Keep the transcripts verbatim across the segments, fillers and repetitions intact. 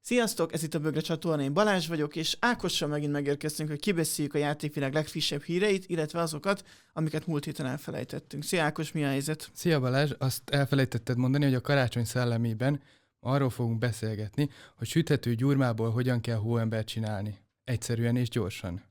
Sziasztok, ez itt a Bögre csatorna, én Balázs vagyok, és Ákossal megint megérkeztünk, hogy kibeszéljük a játékvilág legfrissebb híreit, illetve azokat, amiket múlt héten elfelejtettünk. Szia Ákos, mi a helyzet? Szia Balázs, azt elfelejtetted mondani, hogy a karácsony szellemében arról fogunk beszélgetni, hogy süthető gyurmából hogyan kell hóembert csinálni. Egyszerűen és gyorsan.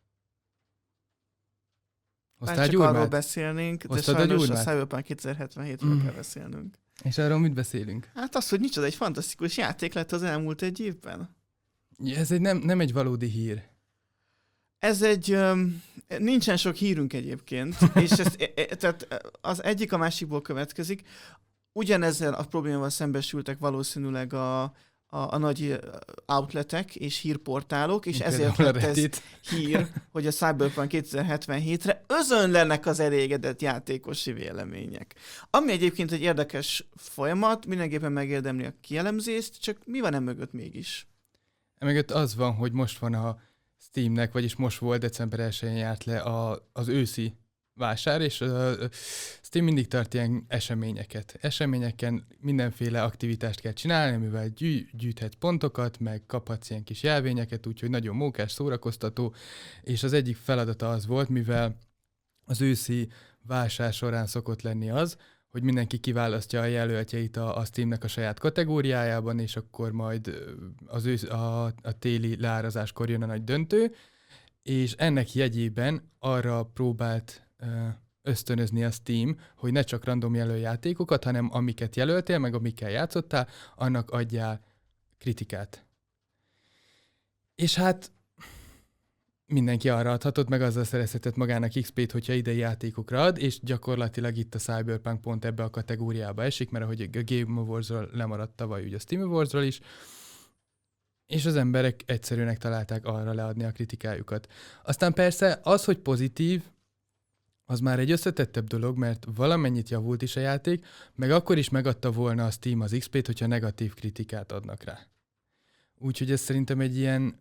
Hoztál csak gyurmát? Arról beszélnénk, de Hoztad sajnos a, a Cyberpunk kétezer-hetvenhétről mm. kell beszélnünk. És arról mit beszélünk? Hát az, hogy micsoda egy fantasztikus játék lett az elmúlt egy évben. Ez egy nem, nem egy valódi hír. Ez egy... Um, nincsen sok hírünk egyébként, és ez, e, tehát az egyik a másikból következik. Ugyanezzel a problémával szembesültek valószínűleg a, a, a nagy outletek és hírportálok, és Például ezért lett ez hír, hogy a Cyberpunk kétezer-hetvenhétre özönlenek az elégedett játékosi vélemények. Ami egyébként egy érdekes folyamat, mindenképpen megérdemli a kielemzést, csak mi van emögött mégis? Emögött az van, hogy most van a Steamnek, vagyis most volt, december elsején járt le a, az őszi vásár, és a Steam mindig tart ilyen eseményeket. Eseményeken mindenféle aktivitást kell csinálni, amivel gyű, gyűjthet pontokat, meg kaphatsz ilyen kis jelvényeket, úgyhogy nagyon mókás, szórakoztató, és az egyik feladata az volt, mivel az őszi vásár során szokott lenni az, hogy mindenki kiválasztja a jelöltjeit a, a Steamnek a saját kategóriájában, és akkor majd az ősz, a, a téli leárazáskor jön a nagy döntő, és ennek jegyében arra próbált ösztönözni a Steam, hogy ne csak random jelöljátékokat, hanem amiket jelöltél, meg amikkel játszottál, annak adjál kritikát. És hát mindenki arra adhatott, meg azzal szerezhetett magának iksz pét, hogyha idei játékokra ad, és gyakorlatilag itt a Cyberpunk pont ebbe a kategóriába esik, mert ahogy a Game Awards-ról lemaradt tavaly, ugye a Steam Awards-ról is, és az emberek egyszerűnek találták arra leadni a kritikájukat. Aztán persze az, hogy pozitív, az már egy összetettebb dolog, mert valamennyit javult is a játék, meg akkor is megadta volna a Steam az iksz pét, hogyha negatív kritikát adnak rá. Úgyhogy ez szerintem egy ilyen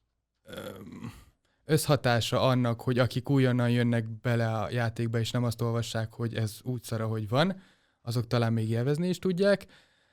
összhatása annak, hogy akik újonnan jönnek bele a játékba, és nem azt olvassák, hogy ez úgy szar, ahogy van, azok talán még élvezni is tudják.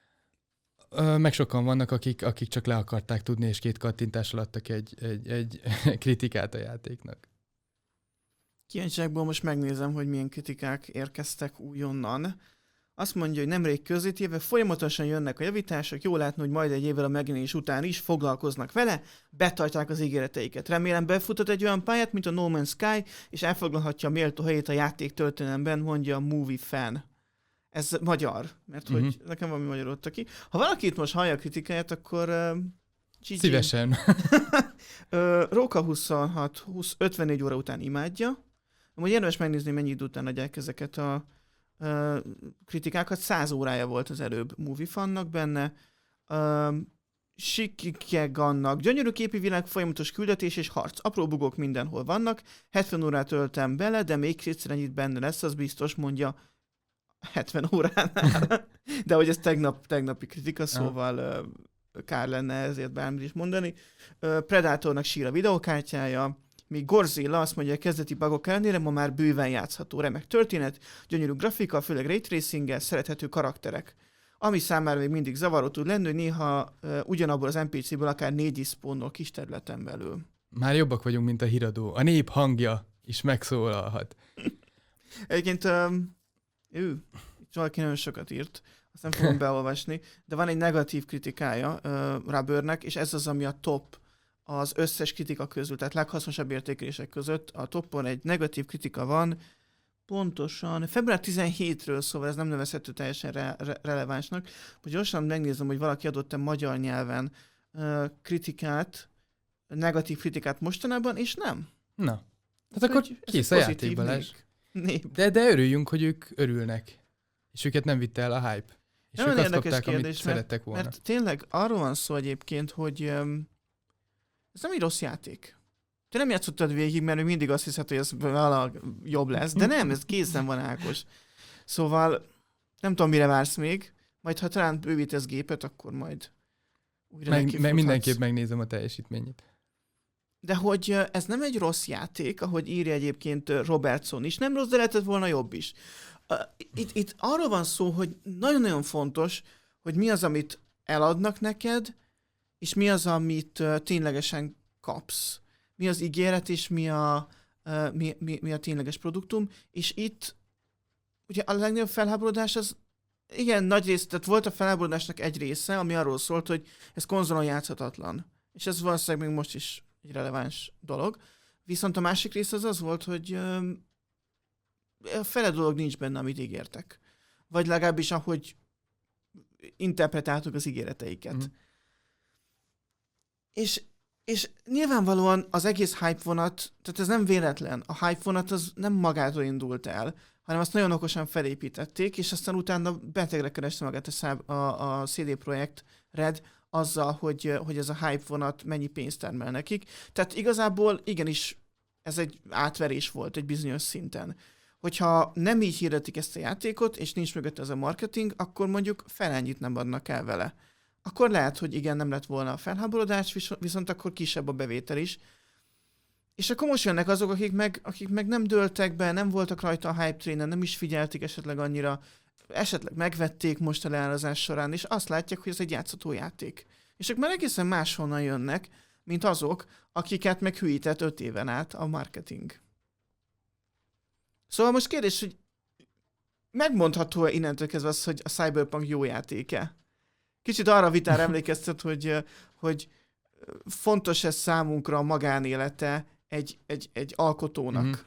Meg sokan vannak, akik, akik csak le akarták tudni, és két kattintással adtak egy, egy, egy kritikát a játéknak. Kíváncsiságból most megnézem, hogy milyen kritikák érkeztek újonnan. Azt mondja, hogy nemrég közétéve folyamatosan jönnek a javítások, jó látni, hogy majd egy évvel a megjelenés után is foglalkoznak vele, betartják az ígéreteiket. Remélem befutott egy olyan pályát, mint a No Man's Sky, és elfoglalhatja a méltó helyét a játék történelemben, mondja a Movie Fan. Ez magyar, mert uh-huh. hogy nekem valami magyar ott ki. Ha valaki itt most hallja a kritikáját, akkor... Uh, Szívesen. uh, Róka huszonhat ötvennégy óra után imádja. Amúgy érdemes megnézni, mennyi idő után adják ezeket a uh, kritikákat. Száz órája volt az előbb Movie Fannak benne. Uh, Sikigegannak. Gyönyörű képi világ, folyamatos küldetés és harc. Apró bugok mindenhol vannak. hetven órát töltem bele, de még kétszer ennyit benne lesz, az biztos, mondja hetven óránál. De hogy ez tegnap, tegnapi kritika, szóval uh, kár lenne ezért bármit is mondani. Uh, Predatornak sír a videokártyája, míg Godzilla azt mondja, a kezdeti bugok ellenére ma már bőven játszható, remek történet, gyönyörű grafika, főleg ray tracinggel, szerethető karakterek. Ami számára még mindig zavaró tud lenni, hogy néha uh, ugyanabból az en pé céből akár négy is spawnol kis területen belül. Már jobbak vagyunk, mint a híradó. A nép hangja is megszólalhat. Egyébként um, ő, itt valaki nagyon sokat írt, azt nem fogom beolvasni, de van egy negatív kritikája uh, Rubbernek, és ez az, ami a top az összes kritika közül, tehát leghasznosabb értékelések között. A toppon egy negatív kritika van, pontosan február tizenhétről, szóval ez nem nevezhető teljesen re- re- relevánsnak. Most gyorsan megnézem, hogy valaki adott-e magyar nyelven uh, kritikát, negatív kritikát mostanában, és nem. Na, hát akkor kész a játék, Balázs. De, de örüljünk, hogy ők örülnek. És őket nem vitte el a hype. És nem ők azt érdekes kapták, kérdés, amit mert, szerettek volna. Mert tényleg arról van szó egyébként, hogy um, ez nem egy rossz játék. Te nem játszottad végig, mert még mindig azt hiszed, hogy ez valahogy jobb lesz. De nem, ez készen van, Ákos. Szóval nem tudom, mire vársz még. Majd ha talán bővítesz gépet, akkor majd újra meg, nekifuthatsz. meg mindenképp megnézem a teljesítményét. De hogy ez nem egy rossz játék, ahogy írja egyébként Robertson is. Nem rossz, de lehetett volna jobb is. Itt, itt arról van szó, hogy nagyon-nagyon fontos, hogy mi az, amit eladnak neked, és mi az, amit uh, ténylegesen kapsz. Mi az ígéret, és mi a, uh, mi, mi, mi a tényleges produktum. És itt ugye a legnagyobb felháborodás az, igen, nagy rész, tehát volt a felháborodásnak egy része, ami arról szólt, hogy ez konzolon játszhatatlan. És ez valószínűleg még most is egy releváns dolog. Viszont a másik része az az volt, hogy um, a fele dolog nincs benne, amit ígértek. Vagy legalábbis ahogy interpretáltuk az ígéreteiket. Mm. És, és nyilvánvalóan az egész hype vonat, tehát ez nem véletlen. A hype vonat az nem magától indult el, hanem azt nagyon okosan felépítették, és aztán utána betegre kereste magát a, száb, a, a cé dé Projekt Red azzal, hogy, hogy ez a hype vonat mennyi pénzt termel nekik. Tehát igazából igenis ez egy átverés volt egy bizonyos szinten. Hogyha nem így hirdetik ezt a játékot, és nincs mögött ez a marketing, akkor mondjuk felennyit nem adnak el vele. Akkor lehet, hogy igen, nem lett volna a felháborodás, viszont akkor kisebb a bevétel is. És akkor most jönnek azok, akik meg, akik meg nem dőltek be, nem voltak rajta a hype trainen, nem is figyelték esetleg annyira, esetleg megvették most a leárazás során, és azt látják, hogy ez egy játszható játék. És ők már egészen máshonnan jönnek, mint azok, akiket meg hülyített öt éven át a marketing. Szóval most kérdés, hogy megmondható-e innentől kezdve az, hogy a Cyberpunk jó játéke? Kicsit arra vitára emlékeztet, hogy, hogy fontos ez számunkra a magánélete egy, egy, egy alkotónak. Mm-hmm.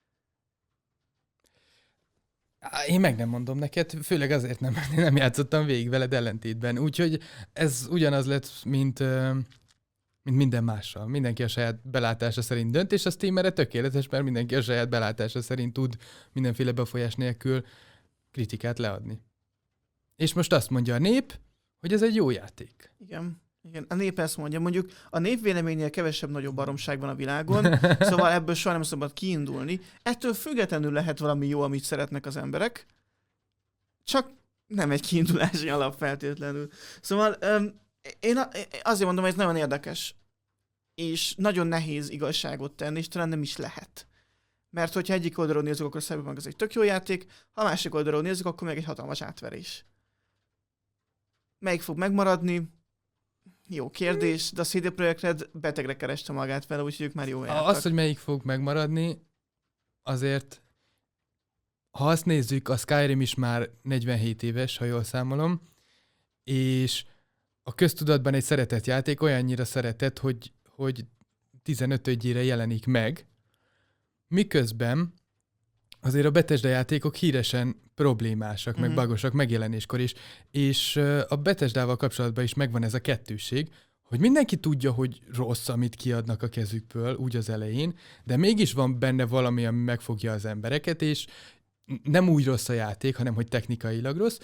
Én meg nem mondom neked, főleg azért nem, nem játszottam végig veled ellentétben. Úgyhogy ez ugyanaz lett, mint, mint minden mással. Mindenki a saját belátása szerint dönt, és a Steam erre tökéletes, mert mindenki a saját belátása szerint tud mindenféle befolyás nélkül kritikát leadni. És most azt mondja a nép, hogy ez egy jó játék. Igen. Igen, a nép ezt mondja. Mondjuk a nép véleménynél kevesebb nagyobb baromság van a világon, szóval ebből soha nem szabad kiindulni. Ettől függetlenül lehet valami jó, amit szeretnek az emberek, csak nem egy kiindulási alap feltétlenül. Szóval um, én azért mondom, hogy ez nagyon érdekes, és nagyon nehéz igazságot tenni, és talán nem is lehet. Mert hogyha egyik oldalról nézzük, akkor Cyberpunk ez egy tök jó játék, ha a másik oldalról nézzük, akkor meg egy hatalmas átverés. Melyik fog megmaradni? Jó kérdés, de a cé dé Projekt Red betegre kereste magát vele, úgyhogy ők már jó jártak. Az, hogy melyik fog megmaradni, azért, ha azt nézzük, a Skyrim is már negyvenhét éves, ha jól számolom, és a köztudatban egy szeretett játék olyannyira szeretett, hogy, hogy tizenötödjére jelenik meg, miközben azért a Bethesda játékok híresen problémásak, mm-hmm. meg bagosak megjelenéskor is, és a Bethesdával kapcsolatban is megvan ez a kettősség, hogy mindenki tudja, hogy rossz, amit kiadnak a kezükből, úgy az elején, de mégis van benne valami, ami megfogja az embereket, és nem úgy rossz a játék, hanem hogy technikailag rossz.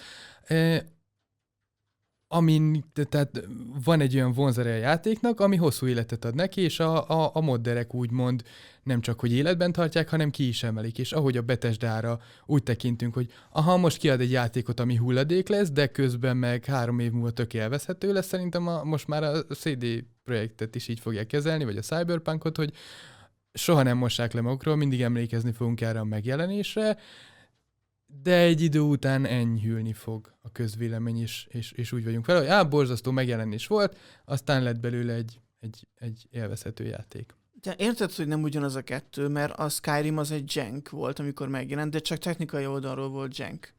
Amin, tehát van egy olyan vonzere a játéknak, ami hosszú életet ad neki, és a, a, a modderek úgymond nem csak, hogy életben tartják, hanem ki is emelik. És ahogy a Bethesdára úgy tekintünk, hogy aha, most kiad egy játékot, ami hulladék lesz, de közben meg három év múlva tök élvezhető lesz, szerintem a, most már a cé dé Projektet is így fogják kezelni, vagy a Cyberpunkot, hogy soha nem mossák le magukról, mindig emlékezni fogunk erre a megjelenésre, de egy idő után enyhülni fog a közvélemény is, és, és úgy vagyunk fel, hogy á, borzasztó megjelenés volt, aztán lett belőle egy, egy, egy élvezhető játék. De érted, hogy nem ugyanaz a kettő, mert a Skyrim az egy jank volt, amikor megjelent, de csak technikai oldalról volt jank.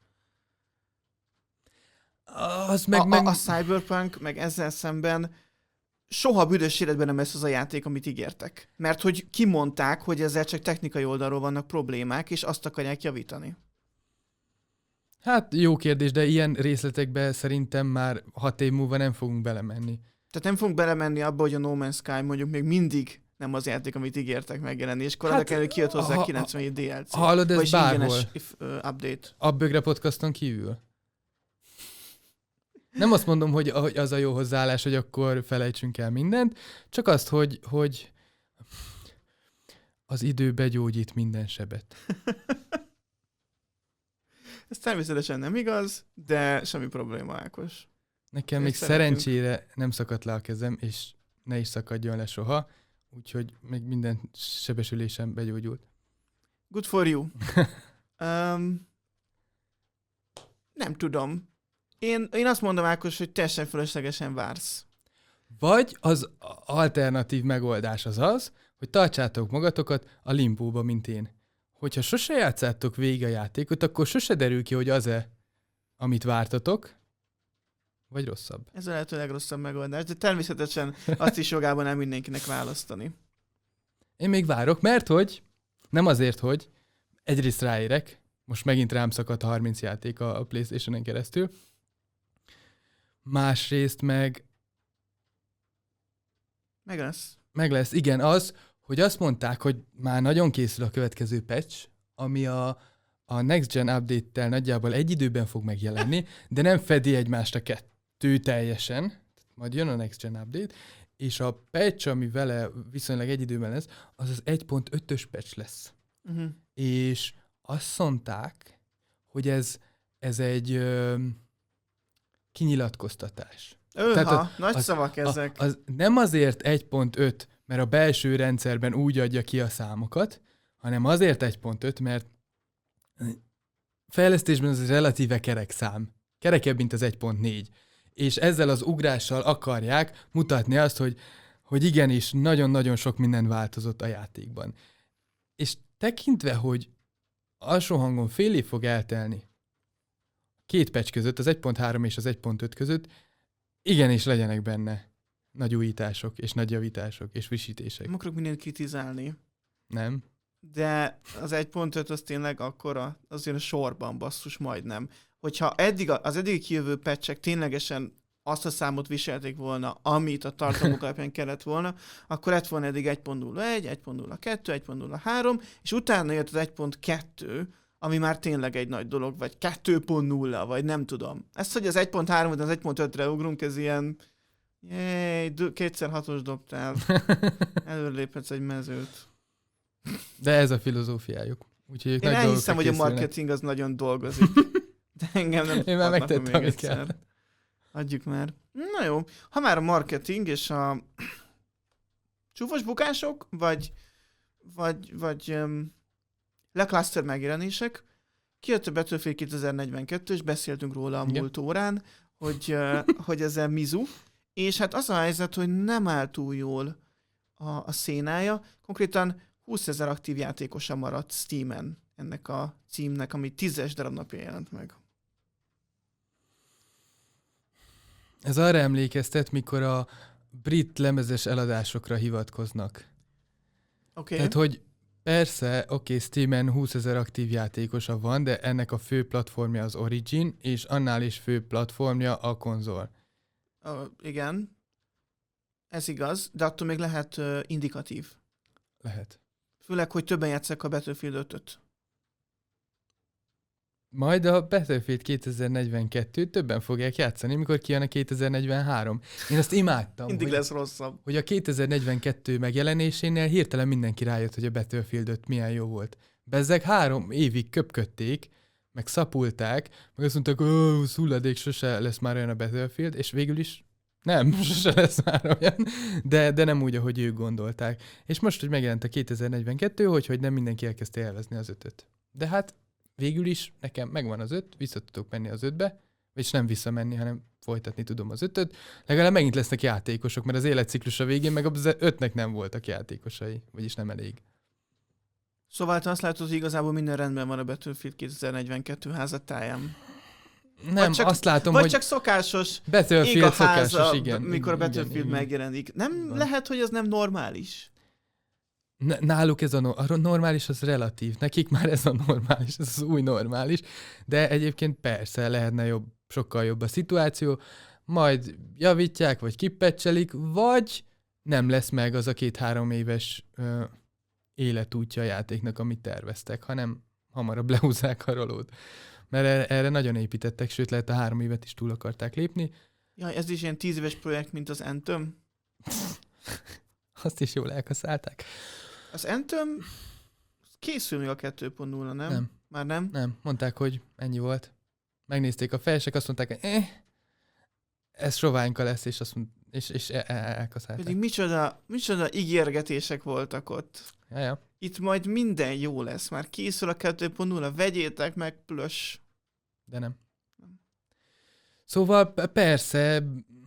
Az meg, a, meg... a, a Cyberpunk meg ezzel szemben soha büdös életben nem lesz az a játék, amit ígértek. Mert hogy kimondták, hogy ezzel csak technikai oldalról vannak problémák, és azt akarják javítani. Hát jó kérdés, de ilyen részletekbe szerintem már hat év múlva nem fogunk belemenni. Tehát nem fogunk belemenni abba, hogy a No Man's Sky mondjuk még mindig nem az játék, amit ígértek megjelenni, és korábban hát, kell, hogy kijött hozzá ha, kilencvenhét dé el cé. Hallod, ez bárhol. If, uh, update. A Bögre podcaston kívül. Nem azt mondom, hogy az a jó hozzáállás, hogy akkor felejtsünk el mindent, csak azt, hogy, hogy az idő begyógyít minden sebet. Ez természetesen nem igaz, de semmi probléma, Ákos. Nekem még szeretünk. Szerencsére nem szakadt le a kezem, és ne is szakadjon le soha, úgyhogy még minden sebesülésem begyógyult. Good for you. um, nem tudom. Én, én azt mondom, Ákos, hogy teljesen fölöslegesen vársz. Vagy az alternatív megoldás az az, hogy tartsátok magatokat a limbóba, mint én. Hogyha sose játszátok végig a játékot, akkor sose derül ki, hogy az-e, amit vártatok, vagy rosszabb. Ez a lehető legrosszabb megoldás, de természetesen azt is jogában el mindenkinek választani. Én még várok, mert hogy, nem azért, hogy egyrészt ráérek, most megint rám szakadt harminc játék a, a PlayStation-en keresztül, másrészt meg Meg lesz. meg lesz, igen, az, hogy azt mondták, hogy már nagyon készül a következő patch, ami a, a Next Gen update-tel nagyjából egy időben fog megjelenni, de nem fedi egymást a kettő teljesen, majd jön a Next Gen update, és a patch, ami vele viszonylag egy időben lesz, az az egy pont ötös patch lesz. Uh-huh. És azt mondták, hogy ez, ez egy ö, kinyilatkoztatás. Őha, a, nagy az, szavak ezek. A, az nem azért egy pont öt, mert a belső rendszerben úgy adja ki a számokat, hanem azért egy pont öt, mert fejlesztésben ez egy relatíve kerek szám. Kerekebb, mint az egy pont négy. És ezzel az ugrással akarják mutatni azt, hogy, hogy igenis nagyon-nagyon sok minden változott a játékban. És tekintve, hogy alsó hangon fél év fog eltelni két patch között, az egy pont három és az egy pont öt között, igenis legyenek benne nagy újítások, és nagy javítások, és frissítések. Nem akarok mindent kritizálni, Nem? de az egy pont öt az tényleg akkora, azért a sorban basszus majdnem. Hogyha eddig a, az eddigi kijövő patchek ténylegesen azt a számot viselték volna, amit a tartalmuk alapján kellett volna, akkor lett volna eddig egy pont nulla egy, egy pont nulla kettő, egy pont nulla három, és utána jött az egy pont kettő, ami már tényleg egy nagy dolog, vagy kettő pont nulla, vagy nem tudom. Ezt, hogy az egy pont három, vagy az egy pont ötre ugrunk, ez ilyen jéj, kétszer hatos dobtál. Előreléphetsz egy mezőt. De ez a filozófiájuk. Úgyhogy ők Én nagy elhiszem, hogy a készülnek. marketing az nagyon dolgozik. De engem nem Én már fognak megtettem, még amit egyszer. kell. Adjuk már. Na jó, ha már a marketing és a csúfos bukások, vagy vagy, vagy um, lecluster megjelenések, kijött a Battlefield kétezer-negyvenkettő, és beszéltünk róla a Igen. múlt órán, hogy, uh, hogy ez a Mizu, és hát az a helyzet, hogy nem áll túl jól a, a szénája. Konkrétan húszezer aktív játékosa maradt Steamen ennek a címnek, ami tízes darab napja jelent meg. Ez arra emlékeztet, mikor a brit lemezes eladásokra hivatkoznak. Oké. Okay. Tehát, hogy persze, oké, okay, Steamen húszezer aktív játékosa van, de ennek a fő platformja az Origin, és annál is fő platformja a konzol. Uh, igen, ez igaz, de attól még lehet uh, indikatív. Lehet. Főleg, hogy többen játszák a Battlefield ötöt. Majd a Battlefield kétezer-negyvenkettő többen fogják játszani, mikor kijön a kétezer-negyvenhárom. Én azt imádtam, Mindig hogy, lesz rosszabb. hogy a kétezer-negyvenkettő megjelenésénél hirtelen mindenki rájött, hogy a Battlefield öt milyen jó volt. Bezzeg három évig köpködték, meg szapulták, meg azt mondták, hogy hulladék, sose lesz már olyan a Battlefield, és végül is nem, sose lesz már olyan, de, de nem úgy, ahogy ők gondolták. És most, hogy megjelent a kétezer-negyvenkettő, hogy, hogy nem mindenki elkezdte élvezni az ötöt. De hát végül is nekem megvan az öt, vissza tudok menni az ötbe, vagyis nem visszamenni, hanem folytatni tudom az ötöt. Legalább megint lesznek játékosok, mert az életciklusa végén meg az ötnek nem voltak játékosai, vagyis nem elég. Szóval te azt látod, hogy igazából minden rendben van a Battlefield kétezer-negyvenkettő házatáján. Nem, csak, azt látom, vagy hogy csak szokásos ég Battlefield a háza, szokásos, igen. mikor a igen, Battlefield igen. megjelenik. Nem Van. lehet, hogy ez nem normális? N- náluk ez a, no- a normális, az relatív. Nekik már ez a normális, ez az új normális. De egyébként persze lehetne jobb, sokkal jobb a szituáció, majd javítják, vagy kipecselik, vagy nem lesz meg az a két-három éves ö, életútja a játéknak, amit terveztek, hanem hamarabb lehúzzák a rolót. Mert erre, erre nagyon építettek, sőt lehet a három évet is túl akarták lépni. Jaj, ez is ilyen tíz éves projekt, mint az Anthem. Azt is jól elkaszálták. Az Anthem készül még a kettő pont nulla, nem? Nem. Már nem? Nem, mondták, hogy ennyi volt. Megnézték a felsek, azt mondták, hogy eh, ez soványka lesz, és, azt mond, és, és el- el- elkaszálták. Pedig micsoda, micsoda ígérgetések voltak ott. Ja, ja. Itt majd minden jó lesz. Már készül a kettő pont nulla, vegyétek meg, plös. De nem. Szóval p- persze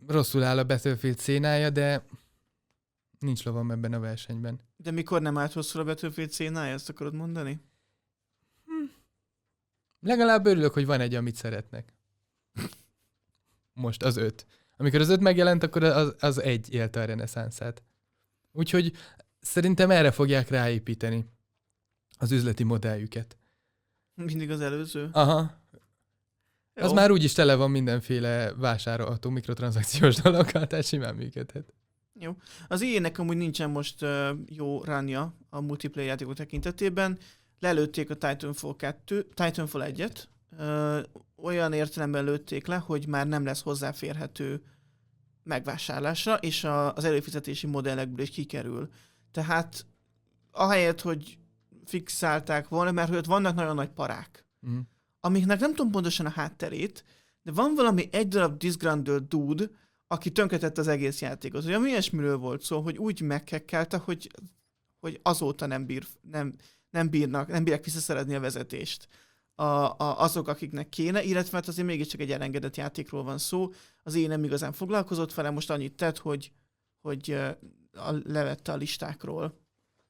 rosszul áll a Battlefield szénája, de nincs lovam ebben a versenyben. De mikor nem állt rosszul a Battlefield szénája, ezt akarod mondani? Hm. Legalább örülök, hogy van egy, amit szeretnek. Most az öt. Amikor az öt megjelent, akkor az, az egy élte a reneszánszát. Úgyhogy szerintem erre fogják ráépíteni az üzleti modelljüket. Mindig az előző. Aha. Jó. Az már úgyis tele van mindenféle vásárolható mikrotranszakciós dolgokkal, tehát simán működhet. Jó. Az i á-nek amúgy nincsen most uh, jó ránja a multiplayer játékok tekintetében. Lelőtték a Titanfall kettő, Titanfall egyet. Uh, olyan értelemben lőtték le, hogy már nem lesz hozzáférhető megvásárlásra, és a, az előfizetési modellekből is kikerül. Tehát ahelyett, hogy fixálták volna, mert hogy ott vannak nagyon nagy parák, mm. amiknek nem tudom pontosan a hátterét, de van valami egy darab disgruntled dude, aki tönkretett az egész játékot. Olyan ilyesmiről volt szó, hogy úgy meghekkelte, hogy, hogy azóta nem, bír, nem, nem, bírnak, nem bírják visszaszerezni a vezetést a, a, azok, akiknek kéne, illetve hát azért mégiscsak egy elengedett játékról van szó. Az én nem igazán foglalkozott vele, most annyit tett, hogy, hogy a, levette a listákról.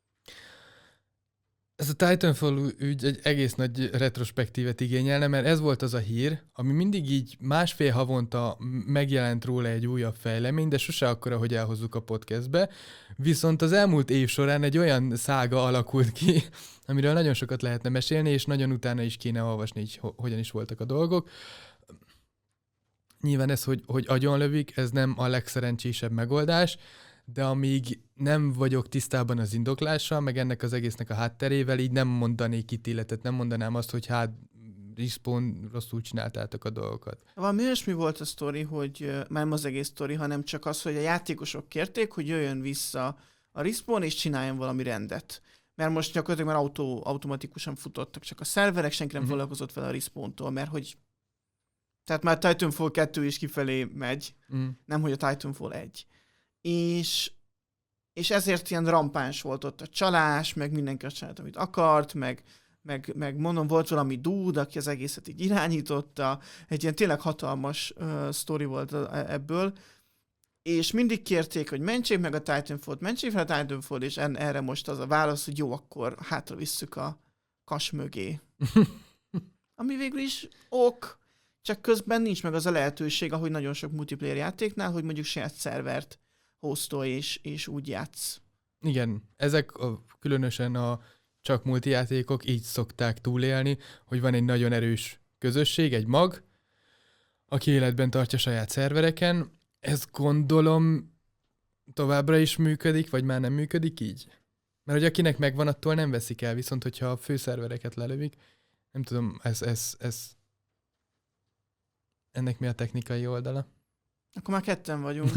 Ez a Titanfall ügy egy egész nagy retrospektívet igényelne, mert ez volt az a hír, ami mindig így másfél havonta megjelent róla egy újabb fejlemény, de sose akkora, hogy elhozzuk a podcastbe. Viszont az elmúlt év során egy olyan szága alakult ki, amiről nagyon sokat lehetne mesélni, és nagyon utána is kéne olvasni, így hogyan is voltak a dolgok. Nyilván ez, hogy, hogy agyonlövik, ez nem a legszerencsésebb megoldás, de amíg nem vagyok tisztában az indoklással, meg ennek az egésznek a hátterével, így nem mondanék ítéletet, nem mondanám azt, hogy hát Respawn rosszul csináltátok a dolgokat. Valami olyasmi volt a sztori, hogy már nem az egész sztori, hanem csak az, hogy a játékosok kérték, hogy jöjjön vissza a Respawn és csináljon valami rendet. Mert most gyakorlatilag már autó, automatikusan futottak csak a szerverek, senki nem uh-huh. foglalkozott vele a Respawntól, mert hogy tehát már Titanfall kettő is kifelé megy, uh-huh. nem hogy a Titanfall egy. És, és ezért ilyen rampáns volt ott a csalás, meg mindenki azt csinált, amit akart, meg, meg, meg mondom, volt valami dude, aki az egészet így irányította, egy ilyen tényleg hatalmas uh, sztori volt ebből, és mindig kérték, hogy mentsék meg a Titanfall-t, mentsék fel a Titanfall, és en, erre most az a válasz, hogy jó, akkor hátra visszük a kas mögé. Ami végül is ok, csak közben nincs meg az a lehetőség, ahogy nagyon sok multiplayer játéknál, hogy mondjuk saját szervert hostolj és, és úgy játsz. Igen, ezek a, különösen a csak multijátékok így szokták túlélni, hogy van egy nagyon erős közösség, egy mag, aki életben tartja saját szervereken. Ez gondolom továbbra is működik, vagy már nem működik így? Mert hogy akinek megvan, attól nem veszik el, viszont hogyha a főszervereket lelövik, nem tudom, ez, ez, ez ennek mi a technikai oldala? Akkor már ketten vagyunk.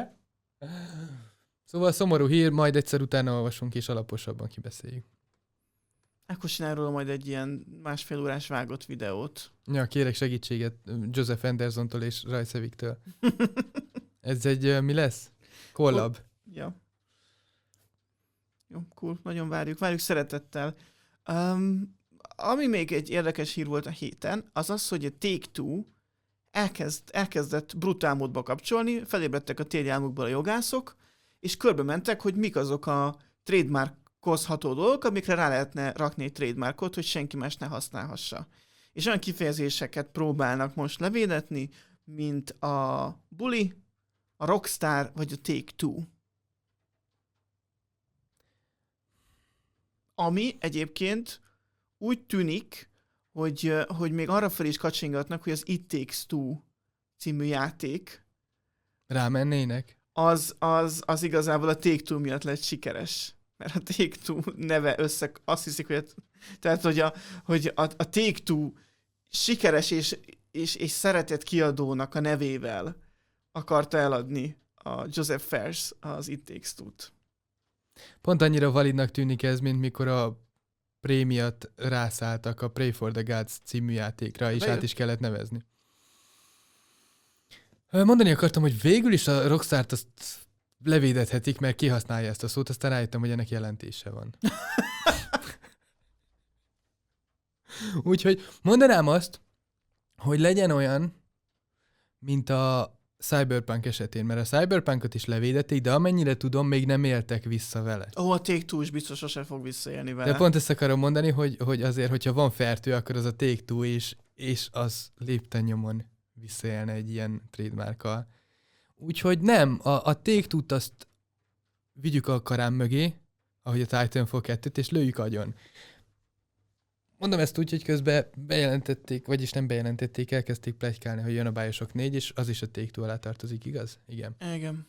Szóval szomorú hír, majd egyszer utána olvasunk és alaposabban kibeszéljük. Akkor csinálj róla majd egy ilyen másfél órás vágott videót. Ja, kérek segítséget Joseph Andersontól és Rajceviktől. Ez egy, uh, mi lesz? Collab. Ja. Jó, cool. Nagyon várjuk. Várjuk szeretettel. Um, ami még egy érdekes hír volt a héten, az az, hogy a Take-Two elkezd, elkezdett brutál módba kapcsolni, felébredtek a térjálmukból a jogászok, és körbe mentek, hogy mik azok a trademarkozható dolgok, amikre rá lehetne rakni egy trademarkot, hogy senki más ne használhassa. És olyan kifejezéseket próbálnak most levédetni, mint a Bully, a Rockstar vagy a Take-Two. Ami egyébként úgy tűnik, hogy, hogy még arra fel is kacsingatnak, hogy az It Takes Two című játék rámennének. Az, az, az igazából a Take-Two miatt lett sikeres. Mert a Take-Two neve össze, azt hiszik, hogy, a, tehát, hogy a, hogy a, a Take-Two sikeres és, és, és szeretett kiadónak a nevével akarta eladni a Joseph Fares az It Takes Two-t. Pont annyira validnak tűnik ez, mint mikor a Prey miatt rászálltak a Pray for the Gods című játékra, és át is kellett nevezni. Mondani akartam, hogy végül is a Rockstart azt levédethetik, mert kihasználja ezt a szót, aztán rájöttem, hogy ennek jelentése van. Úgyhogy mondanám azt, hogy legyen olyan, mint a Cyberpunk esetén, mert a Cyberpunkot is levédették, de amennyire tudom, még nem éltek vissza vele. Ó, a Take-Two is biztos sosem fog visszaélni vele. De pont ezt akarom mondani, hogy, hogy azért, hogyha van fertő, akkor az a Take-Two is, és az lépten nyomon visszaélne egy ilyen trademarkkal. Úgyhogy nem, a, a Take-Two-t azt vigyük a karám mögé, ahogy a Titanfall kettőt, és lőjük agyon. Mondom ezt úgy, hogy közben bejelentették, vagyis nem bejelentették, elkezdték pletykálni, hogy jön a Bioshock négy, és az is a Take-Two alá tartozik, igaz? Igen. Igen.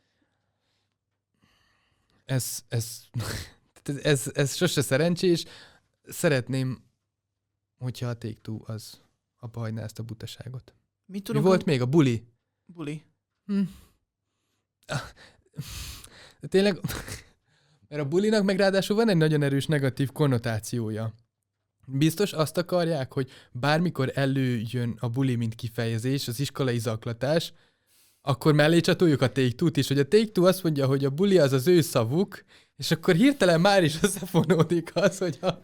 Ez, ez, ez, ez, ez sose szerencsés. Szeretném, hogyha a Take-Two az abba hagyná ezt a butaságot. Mit Mi tudunk volt a... még? A Bully? Bully. Hm. De tényleg, mert a Bullynak meg ráadásul van egy nagyon erős negatív konnotációja. Biztos azt akarják, hogy bármikor előjön a bully, mint kifejezés, az iskolai zaklatás, akkor mellé csatoljuk a Take-Two-t is, hogy a Take-Two azt mondja, hogy a bully az az ő szavuk, és akkor hirtelen már is összefonódik az, hogy a,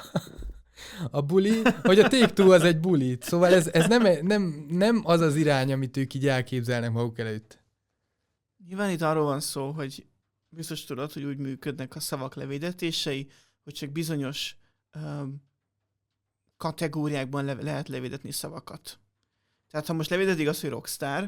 a bully, hogy a Take-Two az egy bully. Szóval ez, ez nem, nem, nem az az irány, amit ők így elképzelnek maguk előtt. Nyilván itt arról van szó, hogy biztos tudod, hogy úgy működnek a szavak levédetései, hogy csak bizonyos um, kategóriákban le- lehet levédetni szavakat. Tehát ha most levédetik azt, hogy Rockstar,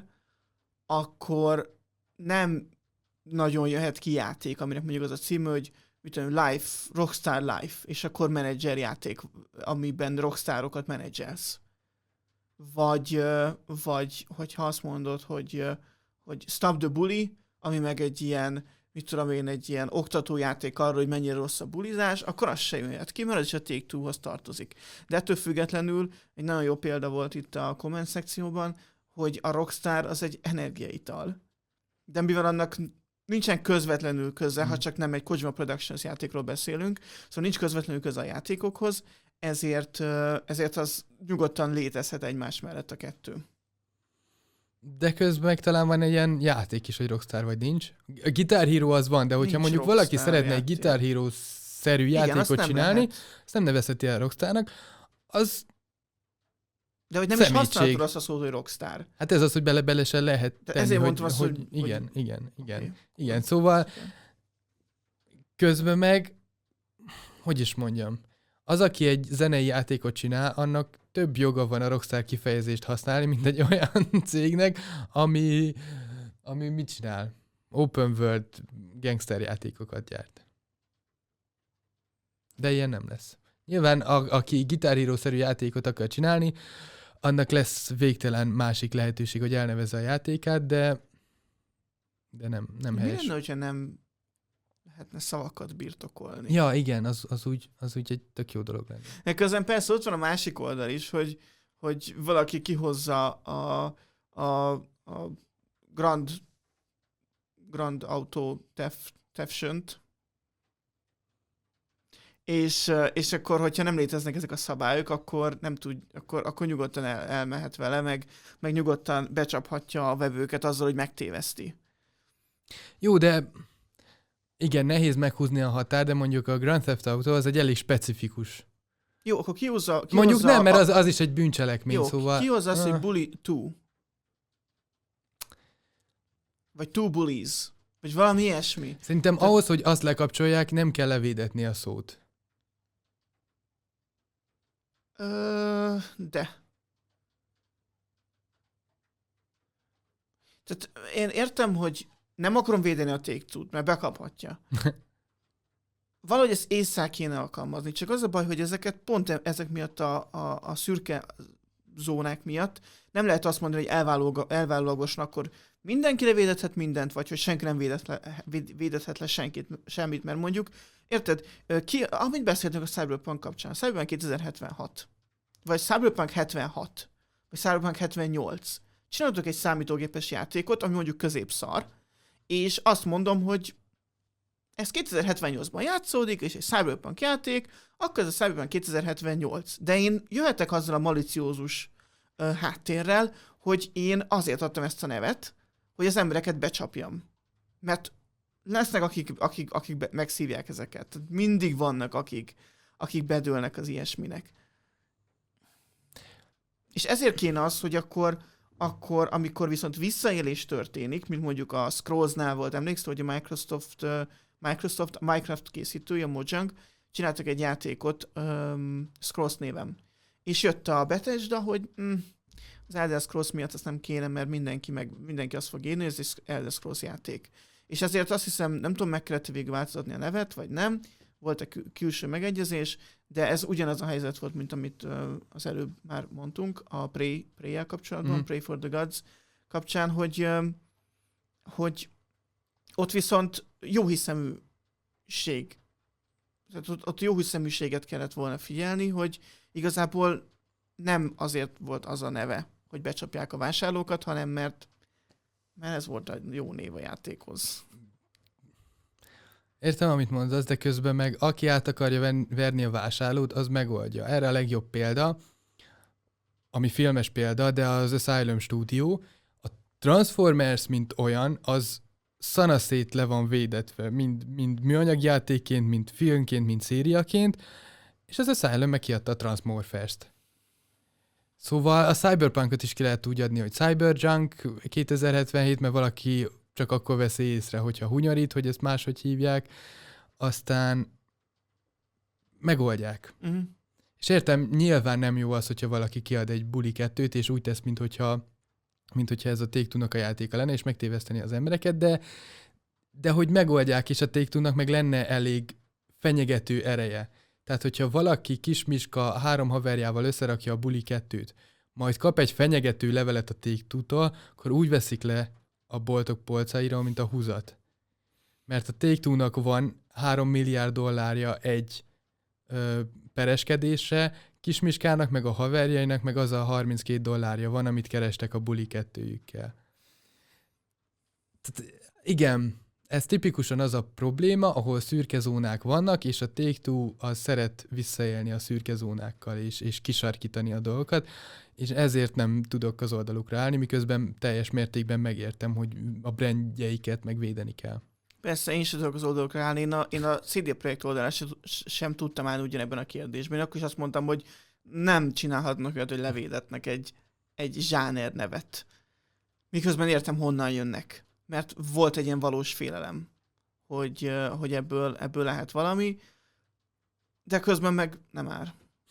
akkor nem nagyon jöhet ki játék, aminek mondjuk az a címe, hogy mit tudom, Life, Rockstar Life, és akkor menedzser játék, amiben rockstarokat menedzselsz. Vagy, vagy hogyha azt mondod, hogy, hogy Stop the Bully, ami meg egy ilyen, mit tudom én, egy ilyen oktatójáték arról, hogy mennyire rossz a bulizás, akkor az se jöhet ki, mert az is a Take-Two-hoz tartozik. De ettől függetlenül egy nagyon jó példa volt itt a komment szekcióban, hogy a Rockstar az egy energiaital. De mivel annak nincsen közvetlenül köze, hmm. ha csak nem egy Kojima Productions játékról beszélünk, szóval nincs közvetlenül köze a játékokhoz, ezért, ezért az nyugodtan létezhet egymás mellett a kettő. De közben meg talán van egy ilyen játék is, hogy Rockstar vagy nincs. A Guitar Hero az van, de hogyha Nincs mondjuk Rockstar valaki szeretne játék. egy Guitar Hero-szerű játékot azt csinálni, lehet. azt nem nevezheti el Rockstarnak, az De hogy nem szemétség. is használtad azt a szót, hogy Rockstar. Hát ez az, hogy bele-bele se lehet De tenni, ezért hogy, mondtam azt, hogy, hogy- igen, hogy- igen, igen, igen, Okay. igen. Szóval közben meg, hogy is mondjam, az, aki egy zenei játékot csinál, annak több joga van a Rockstar kifejezést használni, mint egy olyan cégnek, ami, ami mit csinál? Open World gangster játékokat gyárt. De ilyen nem lesz. Nyilván, a, aki Guitar Hero-szerű játékot akar csinálni, annak lesz végtelen másik lehetőség, hogy elnevezze a játékát, de de nem, nem Mi helyes. lenne, hogyha nem lehetne szavakat birtokolni? Ja, igen, az, az, úgy, az úgy egy tök jó dolog lenne. Közben persze ott van a másik oldal is, hogy, hogy valaki kihozza a, a, a Grand, Grand Auto Theft, Theft-t, és, és akkor, hogyha nem léteznek ezek a szabályok, akkor nem tud, akkor, akkor nyugodtan el, elmehet vele, meg, meg nyugodtan becsaphatja a vevőket azzal, hogy megtéveszti. Jó, de igen, nehéz meghúzni a határ, de mondjuk a Grand Theft Auto az egy elég specifikus. Jó, akkor kihozza... kihozza Mondjuk nem, mert a, az, az is egy bűncselekmény, jó, szóval... kihozza azt, Ah. hogy Bully kettő. Vagy Two Bullies. Vagy valami ilyesmi. Szerintem Tehát- ahhoz, hogy azt lekapcsolják, nem kell levédetni a szót. Ö, de. Tehát én értem, hogy nem akarom védeni a Take-Two-t, mert bekaphatja. Valahogy ezt észre kéne alkalmazni. Csak az a baj, hogy ezeket pont ezek miatt a, a, a szürke zónák miatt nem lehet azt mondani, hogy elvállóga- elvállólagosan akkor mindenki levédethet mindent, vagy hogy senki nem védett le, véd- védethet le senkit, semmit, mert mondjuk, érted, ki, amit beszéltünk a Cyberpunk kapcsán, Cyberpunk kétezer-hetvenhat, vagy Cyberpunk hetvenhat, vagy Cyberpunk hetvennyolc. Csináltok egy számítógépes játékot, ami mondjuk középszar, és azt mondom, hogy ez kétezer-hetvennyolcban játszódik, és egy Cyberpunk játék, akkor ez a Cyberpunk kétezer-hetvennyolc. De én jöhetek azzal a maliciózus uh, háttérrel, hogy én azért adtam ezt a nevet, hogy az embereket becsapjam. Mert lesznek, akik, akik, akik be, megszívják ezeket. Mindig vannak, akik, akik bedőlnek az ilyesminek. És ezért kéne az, hogy akkor akkor amikor viszont visszaélés történik, mint mondjuk a Scrollsnál volt, emlékszel, hogy a Microsoft, uh, Microsoft Minecraft készítője, Mojang, csináltak egy játékot um, Scrolls néven. És jött a Bethesda, hogy mm, az Elder Scrolls miatt azt nem kéne, mert mindenki, meg, mindenki azt fog írni, hogy ez egy Elder Scrolls játék. És ezért azt hiszem, nem tudom, meg kellett végig változtatni a nevet, vagy nem, volt a kül- külső megegyezés, de ez ugyanaz a helyzet volt, mint amit uh, az előbb már mondtunk, a Prey, Prey-jel kapcsolatban, mm. Pray for the Gods kapcsán, hogy, uh, hogy ott viszont jóhiszeműség, tehát ott, ott jóhiszeműséget kellett volna figyelni, hogy igazából nem azért volt az a neve, hogy becsapják a vásárlókat, hanem mert, mert ez volt a jó név a játékhoz. Értem, amit mondasz, de közben meg aki át akarja verni a vásárlót, az megoldja. Erre a legjobb példa, ami filmes példa, de az Asylum Studio. A Transformers, mint olyan, az szanaszét le van védetve, mind, mind műanyagjátékként, mind filmként, mind szériaként, és az Asylum meg kiadta a Transmorphers-t. Szóval a Cyberpunkot is ki lehet úgy adni, hogy Cyberjunk kétezer-hetvenhét, mert valaki csak akkor veszi észre, hogyha hunyarít, hogy ezt máshogy hívják, aztán megoldják. Uh-huh. És értem, nyilván nem jó az, hogyha valaki kiad egy Bully kettőt, és úgy tesz, mint hogyha, mint hogyha ez a Take-Two-nak a játéka lenne, és megtéveszteni az embereket, de, de hogy megoldják, és a Take-Two-nak meg lenne elég fenyegető ereje. Tehát, hogyha valaki kismiska három haverjával összerakja a Bully kettőt, majd kap egy fenyegető levelet a Take-Two-tól, akkor úgy veszik le a boltok polcairól, mint a húzat. Mert a Take-Two-nak van három milliárd dollárja egy ö, pereskedésre, kismiskának, meg a haverjainak, meg az a harminckét dollárja van, amit kerestek a Bully kettőjükkel. Tehát, igen, ez tipikusan az a probléma, ahol szürke zónák vannak, és a Take-Two az szeret visszaélni a szürke zónákkal, és, és kisarkítani a dolgokat, és ezért nem tudok az oldalukra állni, miközben teljes mértékben megértem, hogy a brandjeiket megvédeni kell. Persze, én sem tudok az oldalukra állni. Én a, én a cé dé Projekt oldalán sem, sem tudtam állni ugyanebben a kérdésben. Én akkor is azt mondtam, hogy nem csinálhatnak olyat, hogy levédetnek egy, egy zsáner nevet. Miközben értem, honnan jönnek. Mert volt egy ilyen valós félelem, hogy, hogy ebből, ebből lehet valami, de közben meg nem áll.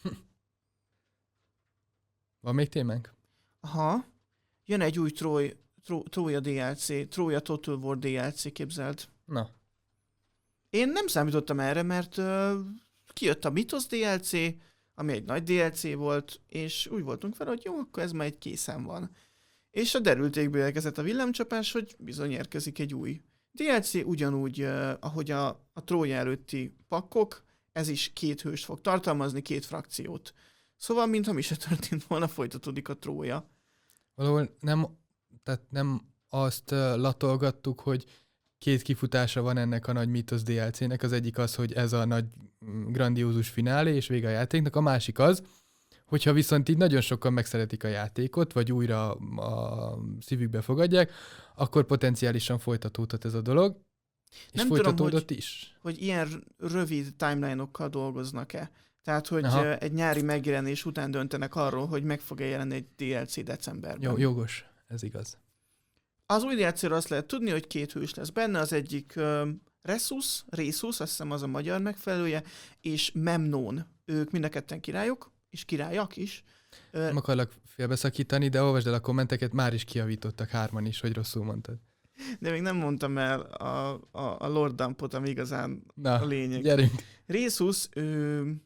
Van még témánk? Aha. Jön egy új Troy, Tro, Troja dé el cé, Troja Total War dé el cé, képzeld. Na. Én nem számítottam erre, mert uh, kijött a Mythos dé el cé, ami egy nagy dé el cé volt, és úgy voltunk fel, hogy jó, akkor ez már egy készen van. És a derültékből elkezdett a villámcsapás, hogy bizony érkezik egy új dé el cé, ugyanúgy, uh, ahogy a, a Troja előtti pakkok, ez is két hőst fog tartalmazni, két frakciót. Szóval, mintha mi se történt volna, folytatódik a Trója. Valahol nem, tehát nem azt uh, latolgattuk, hogy két kifutása van ennek a nagy Mythos dé el cének. Az egyik az, hogy ez a nagy grandiózus finálé, és vége a játéknak. A másik az, hogyha viszont így nagyon sokan megszeretik a játékot, vagy újra a szívükbe fogadják, akkor potenciálisan folytatódhat ez a dolog. És nem folytatódott tudom, hogy, is. hogy ilyen rövid timeline-okkal dolgoznak-e. Tehát, hogy Aha. egy nyári megjelenés után döntenek arról, hogy meg fog-e jelenni egy dé el cé decemberben. Jó, jogos, ez igaz. Az új dé el céről azt lehet tudni, hogy két hős lesz benne, az egyik uh, Ressus, Ressus, azt hiszem az a magyar megfelelője, és Memnon. Ők mind a ketten királyok, és királyak is. Uh, Nem akarlak félbeszakítani, de olvasd el a kommenteket, már is kijavítottak hárman is, hogy rosszul mondtad. De még nem mondtam el a, a, a Lord Dumpot, ami igazán Na, a lényeg. gyerünk. Ressus, ő,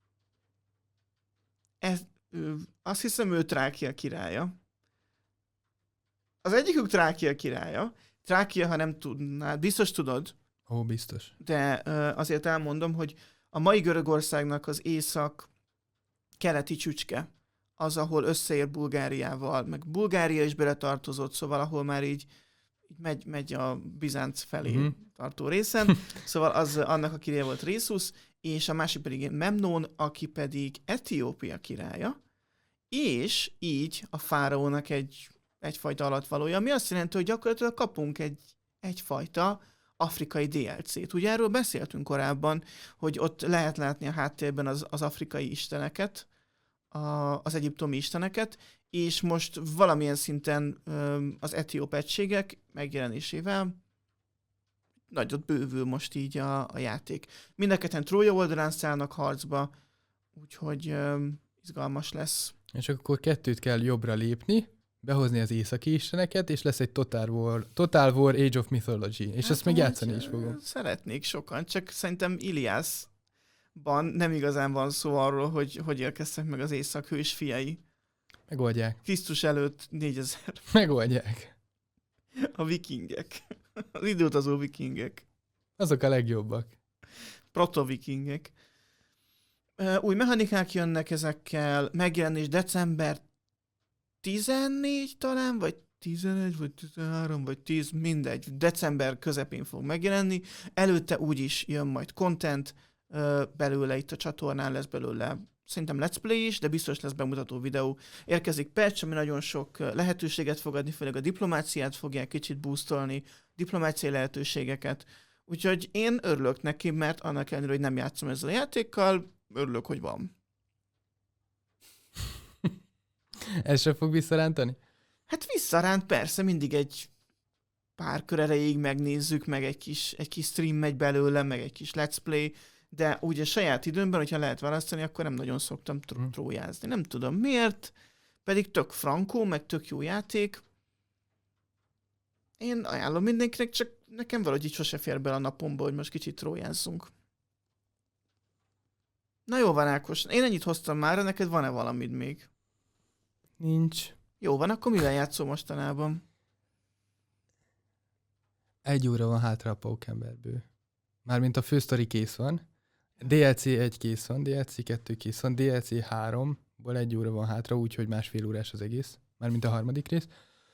ez, ő, azt hiszem ő Trákia királya. Az egyikük Trákia királya. Trákia, ha nem tudnád, biztos tudod. Ó, biztos. De uh, azért elmondom, hogy a mai Görögországnak az észak-keleti csücske az, ahol összeér Bulgáriával, meg Bulgária is beletartozott, szóval ahol már így, így megy, megy a Bizánc felé uh-huh. tartó részen. Szóval az annak a királya volt Ressus, és a másik pedig Memnon, aki pedig Etiópia királya, és így a fáraónak egy egyfajta alattvalója, ami azt jelenti, hogy gyakorlatilag kapunk egy, egyfajta afrikai dé el cét. Ugye erről beszéltünk korábban, hogy ott lehet látni a háttérben az, az afrikai isteneket, a, az egyiptomi isteneket, és most valamilyen szinten ö, az etióp egységek megjelenésével nagyot bővül most így a, a játék. Mindenketten Trója oldalán szállnak harcba, úgyhogy ö, izgalmas lesz. És akkor kettőt kell jobbra lépni, behozni az északi isteneket, és lesz egy Total War, Total War Age of Mythology, és hát ezt még játszani is fogom. Szeretnék sokan, csak szerintem Iliászban nem igazán van szó arról, hogy hogy érkeztek meg az észak hős fiai. Megoldják. Krisztus előtt négyezer. Megoldják. A vikingek. Az időutazó vikingek. Azok a legjobbak. Proto-vikingek. Új mechanikák jönnek ezekkel, megjelenés december tizennégy talán, vagy tizenegy, vagy tizenhárom, vagy tíz, mindegy. December közepén fog megjelenni. Előtte úgyis jön majd content belőle, itt a csatornán lesz belőle szerintem let's play is, de biztos lesz bemutató videó. Érkezik patch, ami nagyon sok lehetőséget fog adni, főleg a diplomáciát fogják kicsit boostolni, diplomáciai lehetőségeket. Úgyhogy én örülök neki, mert annak ellenére, hogy nem játszom ezzel a játékkal, örülök, hogy van. Ez sem fog visszarántani? Hát visszaránt, persze, mindig egy pár kör erejéig megnézzük, meg egy kis, egy kis stream megy belőle, meg egy kis let's play, de ugye saját időmben, hogyha lehet választani, akkor nem nagyon szoktam tr- trójázni. Nem tudom miért, pedig tök frankó, meg tök jó játék. Én ajánlom mindenkinek, csak nekem valahogy így sose fér bele a napomba, hogy most kicsit trójázzunk. Na jó van, Ákos, én ennyit hoztam már, neked van-e valamid még? Nincs. Jó van, akkor mivel játszol mostanában? Egy óra van hátra a Pókemberből. Mármint a fősztori kész van. dé el cé egy kész van, dé el cé kettő kész van, dé el cé háromból egy óra van hátra, úgyhogy másfél órás az egész. Mármint a harmadik rész.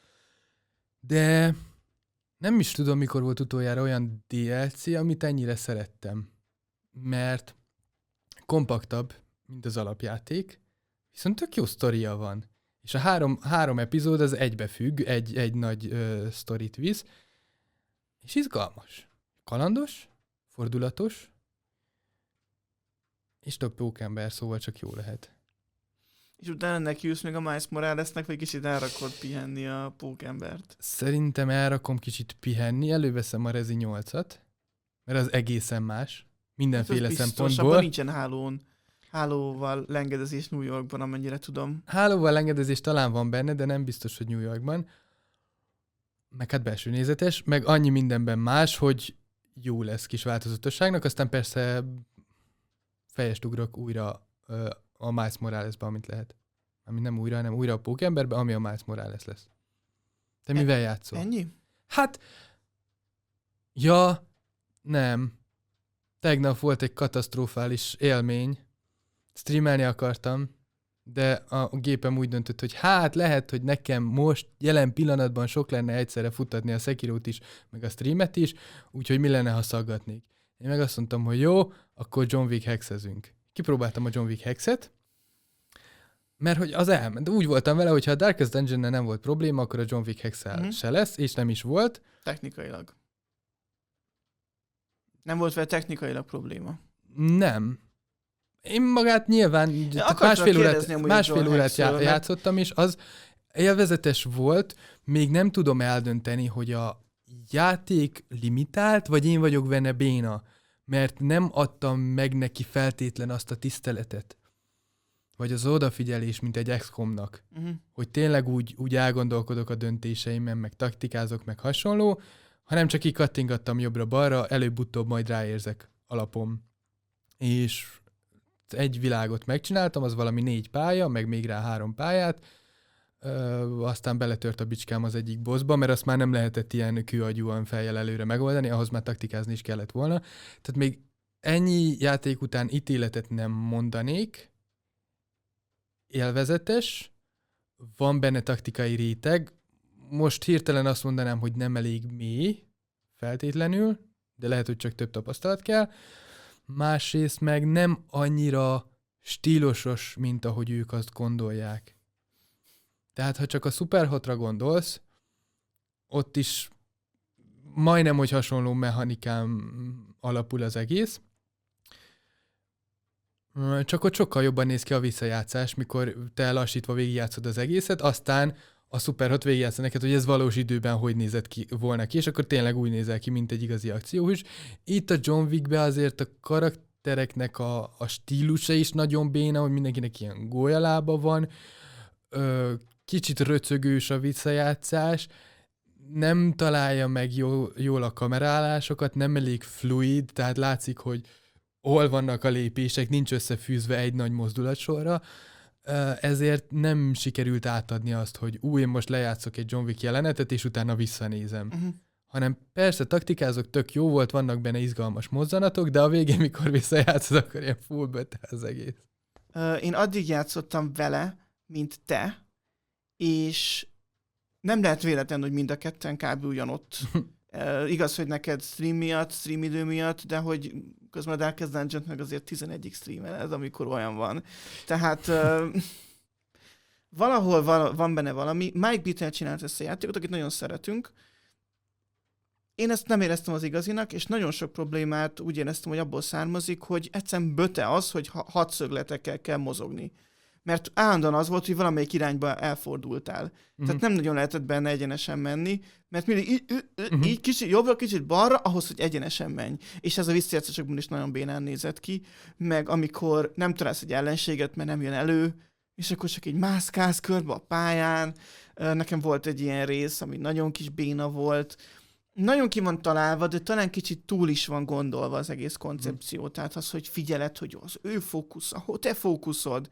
De nem is tudom, mikor volt utoljára olyan dé el cé, amit ennyire szerettem. Mert kompaktabb, mint az alapjáték, viszont tök jó sztoria van. És a három, három epizód az egybefügg, egy, egy nagy ö, sztorit visz, és izgalmas. Kalandos, fordulatos, és több pókember, szóval csak jó lehet. És utána nekiülsz még a Miles Moralesnek, vagy kicsit elrakod pihenni a pókembert? Szerintem elrakom kicsit pihenni, előveszem a Rezi nyolcat, mert az egészen más, mindenféle hát szempontból. Abban nincsen hálón, hálóval lengedezés New Yorkban, amennyire tudom. Hálóval lengedezés talán van benne, de nem biztos, hogy New Yorkban. Meg hát belső nézetes, meg annyi mindenben más, hogy jó lesz kis változatosságnak, aztán persze fejest ugrok újra ö, a Miles Moralesbe, amit lehet. Ami nem újra, hanem újra a Pókemberbe, ami a Miles Morales lesz. Te e- mivel játszol? Ennyi? Hát, ja, nem. Tegnap volt egy katasztrofális élmény. Streamelni akartam, de a gépem úgy döntött, hogy hát lehet, hogy nekem most jelen pillanatban sok lenne egyszerre futtatni a Sekirót is, meg a streamet is, úgyhogy mi lenne, ha szaggatnék. Én meg azt mondtam, hogy jó, akkor John Wick hexezünk. Kipróbáltam a John Wick hexet, mert hogy az elment. Úgy voltam vele, hogy ha a Darkest Dungeon-nel nem volt probléma, akkor a John Wick hexel mm-hmm. se lesz, és nem is volt. Technikailag. Nem volt vele technikailag probléma. Nem. Én magát nyilván másfél órát, másfél órát já- játszottam, és az élvezetes volt, még nem tudom eldönteni, hogy a játék limitált, vagy én vagyok benne béna, mert nem adtam meg neki feltétlen azt a tiszteletet, vagy az odafigyelés, mint egy iksz komnak, uh-huh. hogy tényleg úgy, úgy elgondolkodok a döntéseimben, meg taktikázok, meg hasonló, hanem csak így kattingattam jobbra-balra, előbb-utóbb majd ráérzek alapom. És egy világot megcsináltam, az valami négy pálya, meg még rá három pályát, Ö, aztán beletört a bicskám az egyik bossba, mert azt már nem lehetett ilyen kőagyúan fejjel előre megoldani, ahhoz már taktikázni is kellett volna. Tehát még ennyi játék után ítéletet nem mondanék, élvezetes, van benne taktikai réteg, most hirtelen azt mondanám, hogy nem elég mély, feltétlenül, de lehet, hogy csak több tapasztalat kell. Másrészt meg nem annyira stílusos, mint ahogy ők azt gondolják. Tehát, ha csak a Superhotra gondolsz, ott is majdnem, hogy hasonló mechanikám alapul az egész. Csak ott sokkal jobban néz ki a visszajátszás, mikor te lassítva végigjátszod az egészet, aztán a Super hat végigjátsza neked, hogy ez valós időben hogy nézett ki volna ki, és akkor tényleg úgy nézel ki, mint egy igazi akcióhős. Itt a John Wickbe azért a karaktereknek a, a stílusa is nagyon béna, hogy mindenkinek ilyen gólyalába van, ö, kicsit röcögős a visszajátszás, nem találja meg jó, jól a kamerálásokat, nem elég fluid, tehát látszik, hogy hol vannak a lépések, nincs összefűzve egy nagy mozdulatsorra, ezért nem sikerült átadni azt, hogy új, én most lejátszok egy John Wick jelenetet, és utána visszanézem. Uh-huh. Hanem persze taktikázok, tök jó volt, vannak benne izgalmas mozzanatok, de a végén, mikor visszajátszod, akkor ilyen full böte az egész. Uh, én addig játszottam vele, mint te, és nem lehet véletlen, hogy mind a ketten kb. Ugyanott. uh, igaz, hogy neked stream miatt, stream idő miatt, de hogy közben a Darkest Dungeon meg azért tizenegyik streameled, amikor olyan van. Tehát uh, valahol val- van benne valami. Mike Bitter csinált ezt a játékot, akit nagyon szeretünk. Én ezt nem éreztem az igazinak, és nagyon sok problémát úgy éreztem, hogy abból származik, hogy egyszerűen böte az, hogy hatszögletekkel kell mozogni. Mert állandóan az volt, hogy valamelyik irányba elfordultál. Mm-hmm. Tehát nem nagyon lehetett benne egyenesen menni, mert mindig így, így, mm-hmm. így kicsit jobbra, kicsit balra, ahhoz, hogy egyenesen menj. És ez a visszajátszásokban is nagyon bénán nézett ki, meg amikor nem találsz egy ellenséget, mert nem jön elő, és akkor csak így mászkálsz körbe a pályán. Nekem volt egy ilyen rész, ami nagyon kis béna volt. Nagyon ki van találva, de talán kicsit túl is van gondolva az egész koncepció. Mm. Tehát az, hogy figyeled, hogy az ő fókusz, ahol te fókuszod,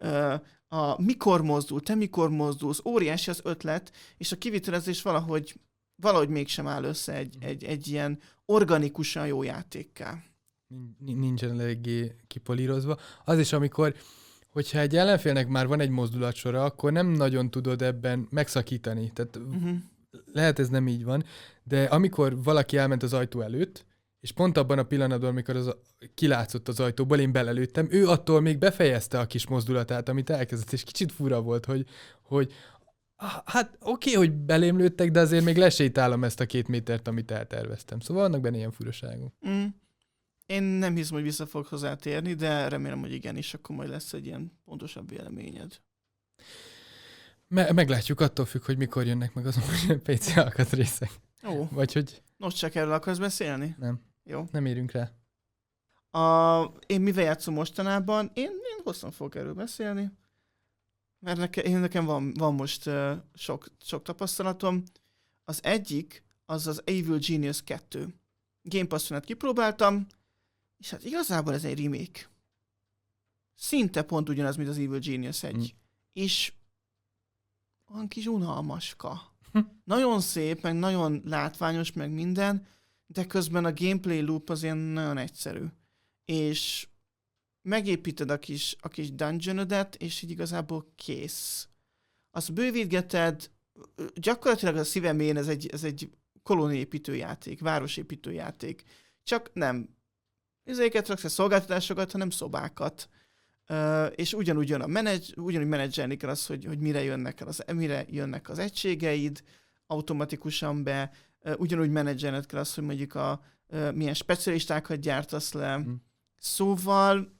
a mikor mozdul, te mikor mozdulsz, óriási az ötlet, és a kivitelezés valahogy, valahogy mégsem áll össze egy, egy, egy ilyen organikusan jó játékká. Nincsen eléggé kipolírozva. Az is, amikor, hogyha egy ellenfélnek már van egy mozdulatsora, akkor nem nagyon tudod ebben megszakítani. Tehát uh-huh. lehet ez nem így van, de amikor valaki elment az ajtó előtt, és pont abban a pillanatban, amikor az a, kilátszott az ajtóból, én belelőttem, ő attól még befejezte a kis mozdulatát, amit elkezdett, és kicsit fura volt, hogy, hogy hát oké, okay, hogy belém lőttek, de azért még lesétálom ezt a két métert, amit elterveztem. Szóval vannak benne ilyen furaságok. Mm. Én nem hiszem, hogy vissza fog hozzátérni, de remélem, hogy igen, és akkor majd lesz egy ilyen pontosabb véleményed. Me- meglátjuk, attól függ, hogy mikor jönnek meg azon a pé cé alkatrészek. Ó. Vagy hogy... Most csak erről akarsz beszélni? Nem. Jó. Nem érünk rá. A, én mivel játszom mostanában? Én, én hosszan fogok erről beszélni, mert neke, én nekem van, van most uh, sok, sok tapasztalatom. Az egyik, az az Evil Genius kettő. Game Pass-on kipróbáltam, és hát igazából ez egy remake. Szinte pont ugyanaz, mint az Evil Genius egy. Mm. És olyan kis unalmaska. Nagyon szép, meg nagyon látványos, meg minden, de közben a gameplay loop az ilyen nagyon egyszerű. És megépíted a kis, a kis dungeonodet, és így igazából kész. Azt bővítgeted, gyakorlatilag a szívemén ez egy, ez egy kolóniaépítő játék, városépítő játék. Csak nem izéket raksz, szolgáltatásokat, hanem szobákat. Uh, és ugyanúgy jön a menedzs, ugyanúgy menedzselni kell az, hogy, hogy mire, jönnek az, mire jönnek az egységeid automatikusan be, uh, ugyanúgy menedzselned kell az, hogy mondjuk a, uh, milyen specialistákat gyártasz le. Mm. Szóval,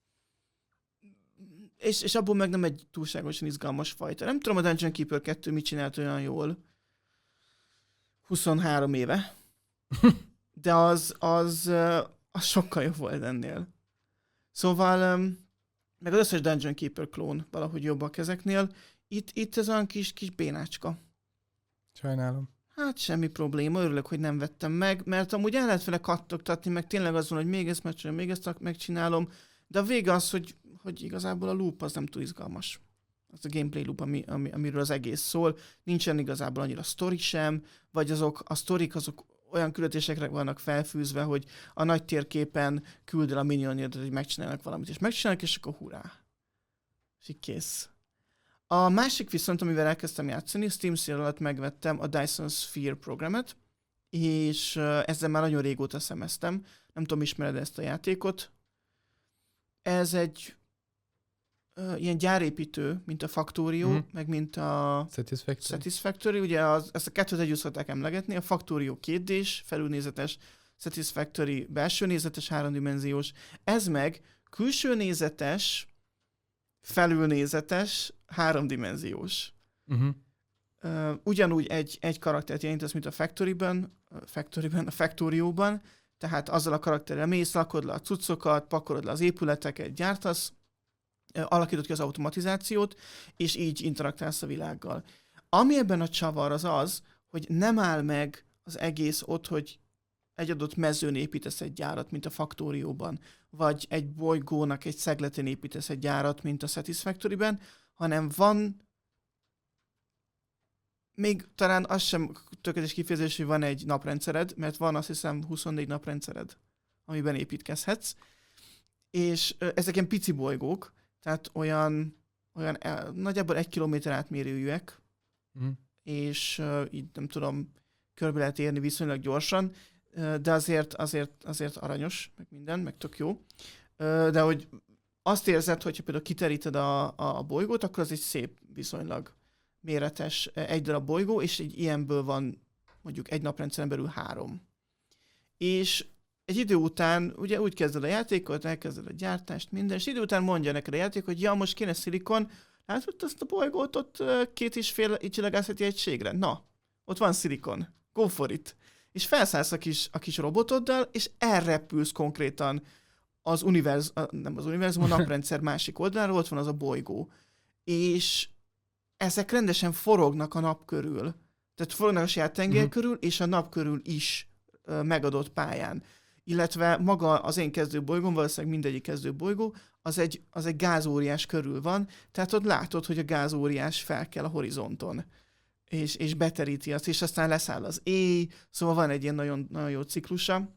és, és abból meg nem egy túlságosan izgalmas fajta. Nem tudom, a Dungeon Keeper kettő mit csinált olyan jól. huszonhárom éve. De az, az, uh, az sokkal jobb volt ennél. Szóval... Um, meg az összes Dungeon Keeper klón valahogy jobbak ezeknél. Itt, itt ez olyan kis, kis bénácska. Sajnálom. Hát semmi probléma, örülök, hogy nem vettem meg, mert amúgy el lehet vele kattogtatni, meg tényleg az van, hogy még ezt megcsinálom, még ezt megcsinálom, de a vége az, hogy, hogy igazából a loop az nem túl izgalmas. Az a gameplay loop, ami, ami, amiről az egész szól. Nincsen igazából annyira sztori sem, vagy azok, a sztorik azok olyan küldetésekre vannak felfűzve, hogy a nagy térképen küld el a minionjaidat, hogy megcsinálnak valamit, és megcsinálnak, és akkor hurrá. És így kész. A másik viszont, amivel elkezdtem játszani, Steam Sale alatt megvettem a Dyson Sphere programet, és ezzel már nagyon régóta szemeztem. Nem tudom, ismered ezt a játékot. Ez egy uh, ilyen gyárépítő, mint a Factorio, mm-hmm. meg mint a Satisfactory. Satisfactory. Ugye az, ezt a kettőt együtt szokták emlegetni. A Factorio két dés, felülnézetes, Satisfactory belső nézetes, háromdimenziós. Ez meg külső nézetes, felülnézetes, háromdimenziós. Uh-huh. Uh, ugyanúgy egy, egy karaktert jelent, az, mint a Factory-ben, a Factory-ben, a Factorio-ban, tehát azzal a karakterrel mész, lakod le a cuccokat, pakolod le az épületeket, gyártasz, uh, alakítod ki az automatizációt, és így interaktálsz a világgal. Ami ebben a csavar az az, hogy nem áll meg az egész ott, hogy egy adott mezőn építesz egy gyárat, mint a Factorio-ban, vagy egy bolygónak egy szegletén építesz egy gyárat, mint a Satisfactory-ben, hanem van, még talán az sem tökéletes kifejezés, hogy van egy naprendszered, mert van azt hiszem huszonnégy naprendszered, amiben építkezhetsz, és ezek ilyen pici bolygók, tehát olyan, olyan el, nagyjából egy kilométer átmérőjűek, mm. és uh, így nem tudom, körbe lehet érni viszonylag gyorsan, uh, de azért, azért, azért aranyos, meg minden, meg tök jó. Uh, de hogy azt érzed, hogyha például kiteríted a, a bolygót, akkor az egy szép viszonylag méretes egy darab bolygó, és egy ilyenből van mondjuk egy naprendszeren belül három. És egy idő után, ugye úgy kezded a játékot, elkezded a gyártást, minden, és idő után mondja neked a játék, hogy ja, most kéne szilikon, látod azt a bolygót ott két és fél csillagászati egységre? Na, ott van szilikon, go for it. És felszállsz a kis, a kis robotoddal, és elrepülsz konkrétan az univerzum, nem az univerzum, a naprendszer másik oldalára, ott van az a bolygó. És ezek rendesen forognak a nap körül. Tehát forognak a saját tenger uh-huh. körül, és a nap körül is uh, megadott pályán. Illetve maga az én kezdőbolygóm, valószínűleg mindegyik kezdőbolygó, az egy, az egy gázóriás körül van, tehát ott látod, hogy a gázóriás felkel a horizonton, és, és beteríti azt, és aztán leszáll az éj, szóval van egy ilyen nagyon, nagyon jó ciklusa.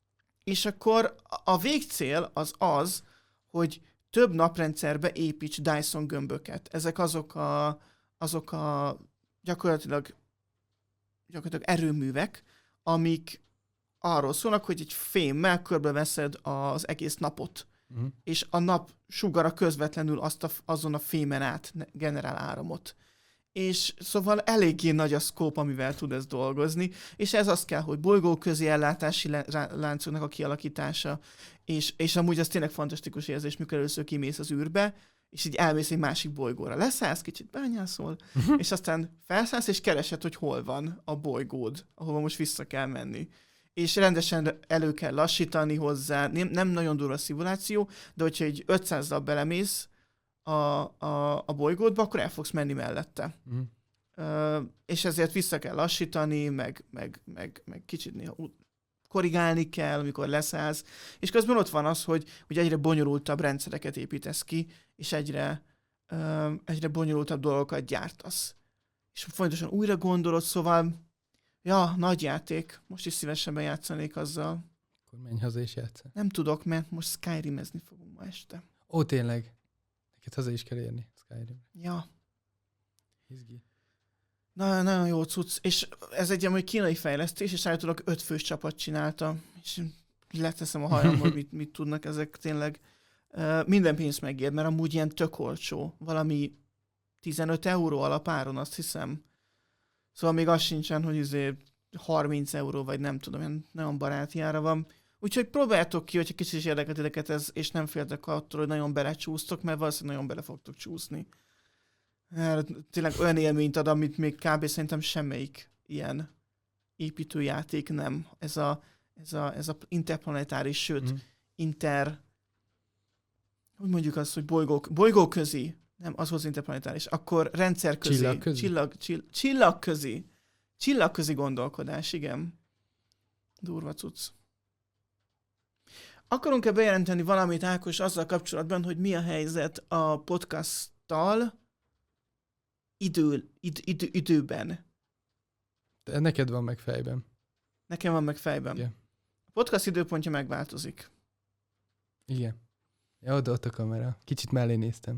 És akkor a végcél az az, hogy több naprendszerbe építs Dyson gömböket. Ezek azok a, azok a gyakorlatilag, gyakorlatilag erőművek, amik arról szólnak, hogy egy fémmel körbeveszed az egész napot, uh-huh. és a nap sugara közvetlenül azt a, azon a fémen át generál áramot. És szóval eléggé nagy a szkóp, amivel tud ez dolgozni, és ez az kell, hogy bolygóközi ellátási láncoknak a kialakítása, és, és amúgy az tényleg fantasztikus érzés, mikor először kimész az űrbe, és így elmész egy másik bolygóra. Leszállsz, kicsit bányászol, uh-huh. és aztán felszállsz, és keresed, hogy hol van a bolygód, ahova most vissza kell menni. És rendesen elő kell lassítani hozzá, nem, nem nagyon durva a szimuláció, de hogyha egy ötszázzal belemész a, a, a bolygódba, akkor el fogsz menni mellette. Mm. Uh, és ezért vissza kell lassítani, meg, meg, meg, meg kicsit néha korrigálni kell, amikor leszállsz. És közben ott van az, hogy, hogy egyre bonyolultabb rendszereket építesz ki, és egyre, uh, egyre bonyolultabb dolgokat gyártasz. És folyamatosan újra gondolod, szóval ja, nagy játék. Most is szívesebben játszanék azzal. Akkor menj haza és játszol. Nem tudok, mert most Skyrimezni fogunk ma este. Ó, tényleg? Neked haza is kell érni Skyrim. Ja. Izgi. Na, nagyon jó cucc. És ez egy ilyen kínai fejlesztés, és állítólag öt fős csapat csinálta. És leteszem a hajam, hogy mit, mit tudnak ezek tényleg. Uh, minden pénzt megér, mert amúgy ilyen tök olcsó. Valami tizenöt euró alapáron, azt hiszem. Szóval még az sincsen, hogy azért harminc euró, vagy nem tudom, ilyen nagyon baráti ára van. Úgyhogy próbáljátok ki, hogyha kicsit is érdekelt titeket ez, és nem féltek attól, hogy nagyon belecsúsztok, mert valószínűleg nagyon bele fogtok csúszni. Tényleg olyan élményt ad, amit még kb. Szerintem semmelyik ilyen építőjáték nem. Ez a, ez a, ez a interplanetáris, sőt, mm. inter... Hogy mondjuk azt, hogy bolygók, bolygóközi, nem, az volt interplanetáris, akkor rendszerközi, csillagközi, csillag, csill, csillagközi, csillagközi gondolkodás, igen. Durva cucc. Akarunk-e bejelenteni valamit, Ákos, azzal kapcsolatban, hogy mi a helyzet a podcasttal idő, id, idő, időben? De neked van meg fejben. Nekem van meg fejben. Igen. A podcast időpontja megváltozik. Igen. Ja, oda ott a kamera. Kicsit mellé néztem.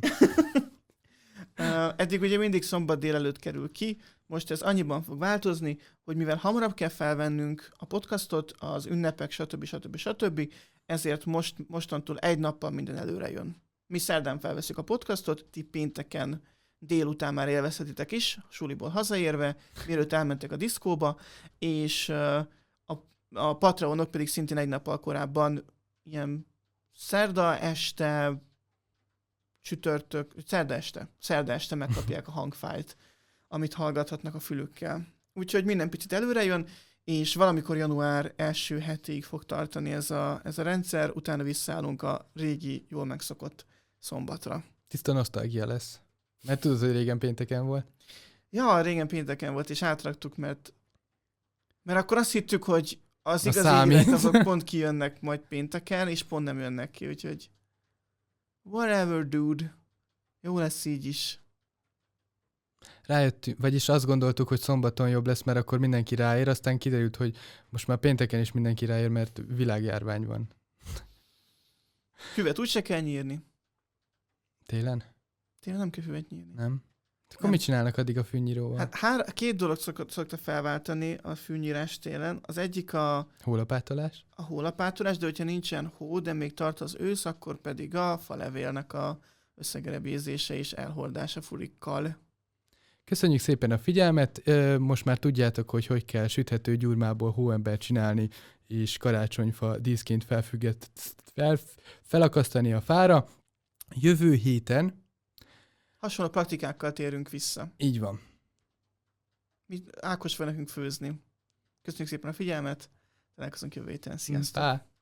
uh, eddig ugye mindig szombat délelőtt kerül ki, most ez annyiban fog változni, hogy mivel hamarabb kell felvennünk a podcastot, az ünnepek, stb. stb. stb., ezért most, mostantól egy nappal minden előre jön. Mi szerdán felveszünk a podcastot, ti pénteken délután már élvezhetitek is, a suliból hazaérve, mielőtt elmentek a diszkóba, és uh, a, a Patreonok pedig szintén egy nappal korábban ilyen szerda este, csütörtök, szerda este, szerda este megkapják a hangfájlt, amit hallgathatnak a fülükkel. Úgyhogy minden picit előre jön, és valamikor január első hetéig fog tartani ez a, ez a rendszer, utána visszaállunk a régi, jól megszokott szombatra. Tiszta nosztalgia lesz. Mert tudod, hogy régen pénteken volt. Ja, régen pénteken volt, és átraktuk, mert, mert akkor azt hittük, hogy az A igazi számít. hírek azok pont kijönnek majd pénteken, és pont nem jönnek ki, úgyhogy whatever, dude. Jó lesz így is. Rájöttünk, vagyis azt gondoltuk, hogy szombaton jobb lesz, mert akkor mindenki ráér, aztán kiderült, hogy most már pénteken is mindenki ráér, mert világjárvány van. Füvet úgy se kell nyírni. Télen? Tényleg nem kell füvet nyírni. Nem? Akkor Nem. mit csinálnak addig a fűnyíróval? Hát hár, két dolog szokott, szokta felváltani a fűnyírás télen. Az egyik a, Hólapátolás? a hólapátolás, de hogyha nincsen hó, de még tart az ősz, akkor pedig a falevélnek a összegerebézése és elhordása furikkal. Köszönjük szépen a figyelmet, Ö, most már tudjátok, hogy hogy kell süthető gyurmából hóembert csinálni, és karácsonyfa díszként felfügget, fel, felakasztani a fára. Jövő héten, Hasonló praktikákkal térünk vissza. így van. Mi Ákos fog nekünk főzni. Köszönjük szépen a figyelmet, találkozunk jövő héten. Sziasztok! Pá.